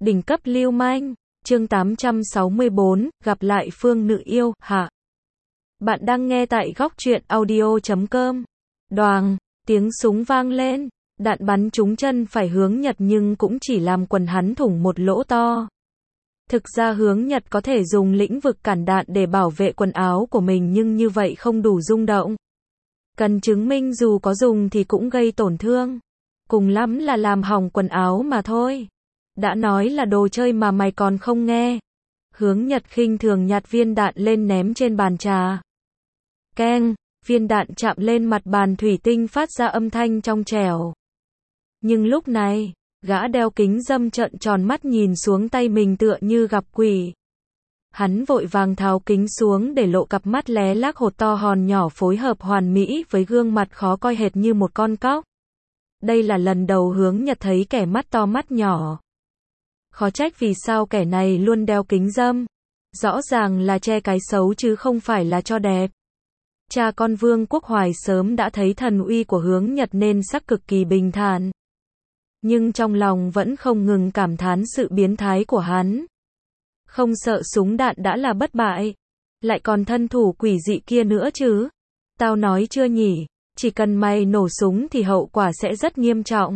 Đỉnh cấp lưu manh, chương 864, gặp lại Phương Nữ Yêu, hạ. Bạn đang nghe tại góc truyện audio.com. Đoàng, tiếng súng vang lên, đạn bắn trúng chân phải Hướng Nhật nhưng cũng chỉ làm quần hắn thủng một lỗ to. Thực ra Hướng Nhật có thể dùng lĩnh vực cản đạn để bảo vệ quần áo của mình nhưng như vậy không đủ rung động. Cần chứng minh dù có dùng thì cũng gây tổn thương. Cùng lắm là làm hỏng quần áo mà thôi. Đã nói là đồ chơi mà mày còn không nghe. Hướng Nhật khinh thường nhặt viên đạn lên ném trên bàn trà. Keng, viên đạn chạm lên mặt bàn thủy tinh phát ra âm thanh trong trẻo. Nhưng lúc này, gã đeo kính râm trợn tròn mắt nhìn xuống tay mình tựa như gặp quỷ. Hắn vội vàng tháo kính xuống để lộ cặp mắt lé lác hột to hòn nhỏ phối hợp hoàn mỹ với gương mặt khó coi hệt như một con cóc. Đây là lần đầu Hướng Nhật thấy kẻ mắt to mắt nhỏ. Khó trách vì sao kẻ này luôn đeo kính râm. Rõ ràng là che cái xấu chứ không phải là cho đẹp. Cha con Vương Quốc Hoài sớm đã thấy thần uy của Hướng Nhật nên sắc cực kỳ bình thản. Nhưng trong lòng vẫn không ngừng cảm thán sự biến thái của hắn. Không sợ súng đạn đã là bất bại. Lại còn thân thủ quỷ dị kia nữa chứ. Tao nói chưa nhỉ, chỉ cần mày nổ súng thì hậu quả sẽ rất nghiêm trọng.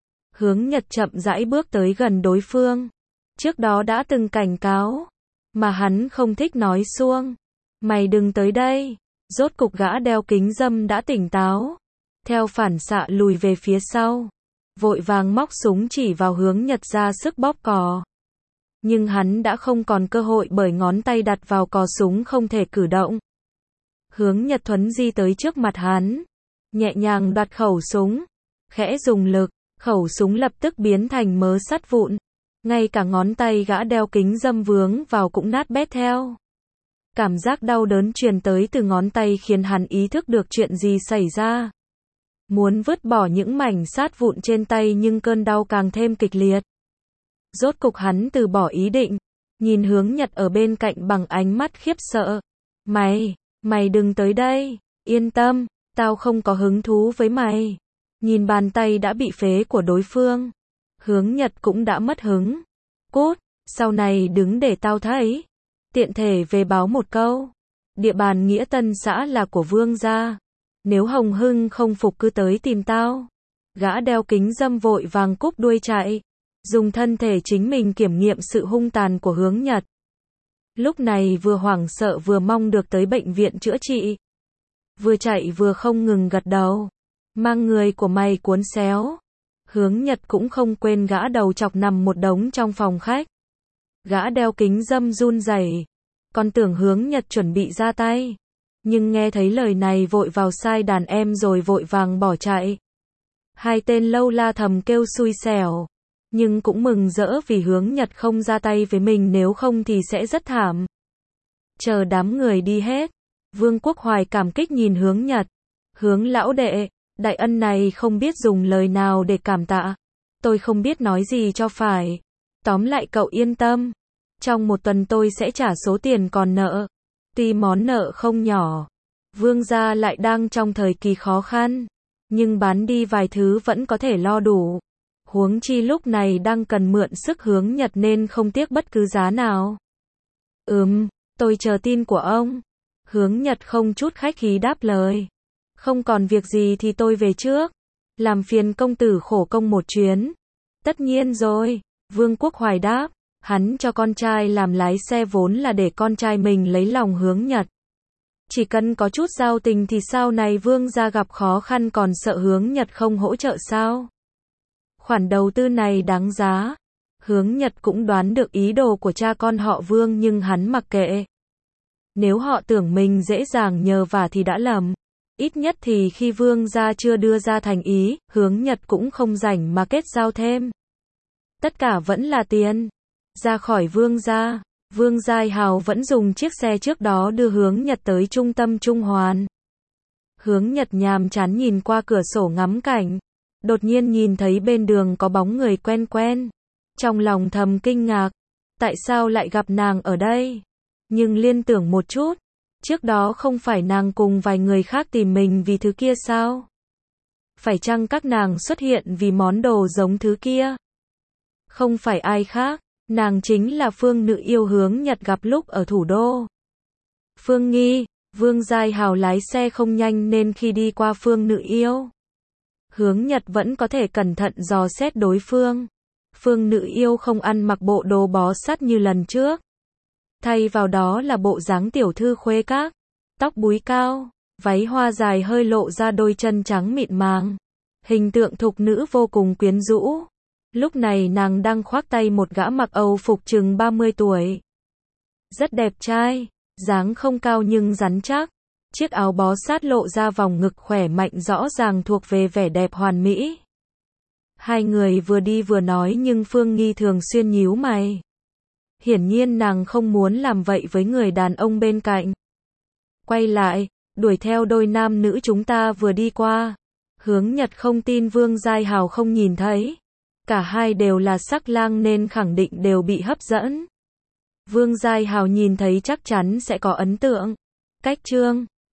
Hướng Nhật chậm rãi bước tới gần đối phương. Trước đó đã từng cảnh cáo. Mà hắn không thích nói suông. Mày đừng tới đây. Rốt cục gã đeo kính râm đã tỉnh táo. Theo phản xạ lùi về phía sau. Vội vàng móc súng chỉ vào Hướng Nhật ra sức bóp cò. Nhưng hắn đã không còn cơ hội bởi ngón tay đặt vào cò súng không thể cử động. Hướng Nhật thuấn di tới trước mặt hắn. Nhẹ nhàng đoạt khẩu súng. Khẽ dùng lực. Khẩu súng lập tức biến thành mớ sắt vụn. Ngay cả ngón tay gã đeo kính râm vướng vào cũng nát bét theo. Cảm giác đau đớn truyền tới từ ngón tay khiến hắn ý thức được chuyện gì xảy ra. Muốn vứt bỏ những mảnh sắt vụn trên tay nhưng cơn đau càng thêm kịch liệt. Rốt cục hắn từ bỏ ý định. Nhìn Hướng Nhật ở bên cạnh bằng ánh mắt khiếp sợ. Mày đừng tới đây. Yên tâm, tao không có hứng thú với mày. Nhìn bàn tay đã bị phế của đối phương. Hướng Nhật cũng đã mất hứng. Cút, sau này đứng để tao thấy. Tiện thể về báo một câu. Địa bàn Nghĩa Tân xã là của Vương gia. Nếu Hồng Hưng không phục cứ tới tìm tao. Gã đeo kính râm vội vàng cúp đuôi chạy. Dùng thân thể chính mình kiểm nghiệm sự hung tàn của Hướng Nhật. Lúc này vừa hoảng sợ vừa mong được tới bệnh viện chữa trị. Vừa chạy vừa không ngừng gật đầu. Mang người của mày cuốn xéo. Hướng Nhật cũng không quên gã đầu chọc nằm một đống trong phòng khách. Gã đeo kính râm run rẩy. Còn tưởng Hướng Nhật chuẩn bị ra tay. Nhưng nghe thấy lời này vội vào sai đàn em rồi vội vàng bỏ chạy. Hai tên lâu la thầm kêu xui xẻo. Nhưng cũng mừng rỡ vì Hướng Nhật không ra tay với mình nếu không thì sẽ rất thảm. Chờ đám người đi hết. Vương Quốc Hoài cảm kích nhìn Hướng Nhật. Hướng lão đệ. Đại ân này không biết dùng lời nào để cảm tạ. Tôi không biết nói gì cho phải. Tóm lại cậu yên tâm. Trong một tuần tôi sẽ trả số tiền còn nợ. Tuy món nợ không nhỏ. Vương gia lại đang trong thời kỳ khó khăn. Nhưng bán đi vài thứ vẫn có thể lo đủ. Huống chi lúc này đang cần mượn sức Hướng Nhật nên không tiếc bất cứ giá nào. Tôi chờ tin của ông. Hướng Nhật không chút khách khí đáp lời. Không còn việc gì thì tôi về trước. Làm phiền công tử khổ công một chuyến. Tất nhiên rồi, Vương Quốc Hoài đáp. Hắn cho con trai làm lái xe vốn là để con trai mình lấy lòng Hướng Nhật. Chỉ cần có chút giao tình thì sau này Vương gia gặp khó khăn còn sợ Hướng Nhật không hỗ trợ sao? Khoản đầu tư này đáng giá. Hướng Nhật cũng đoán được ý đồ của cha con họ Vương nhưng hắn mặc kệ. Nếu họ tưởng mình dễ dàng nhờ vả thì đã lầm. Ít nhất thì khi Vương gia chưa đưa ra thành ý, Hướng Nhật cũng không rảnh mà kết giao thêm. Tất cả vẫn là tiền. Ra khỏi Vương gia, Vương Giai Hào vẫn dùng chiếc xe trước đó đưa Hướng Nhật tới trung tâm Trung Hoàn. Hướng Nhật nhàm chán nhìn qua cửa sổ ngắm cảnh. Đột nhiên nhìn thấy bên đường có bóng người quen quen. Trong lòng thầm kinh ngạc. Tại sao lại gặp nàng ở đây? Nhưng liên tưởng một chút. Trước đó không phải nàng cùng vài người khác tìm mình vì thứ kia sao? Phải chăng các nàng xuất hiện vì món đồ giống thứ kia? Không phải ai khác, Nàng chính là Phương Nữ Yêu Hướng Nhật gặp lúc ở thủ đô. Phương Nghi, Vương Giai Hào lái xe không nhanh nên khi đi qua Phương Nữ Yêu Hướng Nhật vẫn có thể cẩn thận dò xét đối phương. Phương Nữ Yêu không ăn mặc bộ đồ bó sát như lần trước. Thay vào đó là bộ dáng tiểu thư khuê các, tóc búi cao, váy hoa dài hơi lộ ra đôi chân trắng mịn màng. Hình tượng thục nữ vô cùng quyến rũ. Lúc này nàng đang khoác tay một gã mặc Âu phục chừng 30 tuổi. Rất đẹp trai, dáng không cao nhưng rắn chắc. Chiếc áo bó sát lộ ra vòng ngực khỏe mạnh rõ ràng thuộc về vẻ đẹp hoàn mỹ. Hai người vừa đi vừa nói nhưng Phương Nghi thường xuyên nhíu mày. Hiển nhiên nàng không muốn làm vậy với người đàn ông bên cạnh. Quay lại, đuổi theo đôi nam nữ chúng ta vừa đi qua. Hướng Nhật không tin Vương Giai Hào không nhìn thấy. Cả hai đều là sắc lang nên khẳng định đều bị hấp dẫn. Vương Giai Hào nhìn thấy chắc chắn sẽ có ấn tượng. Cách chương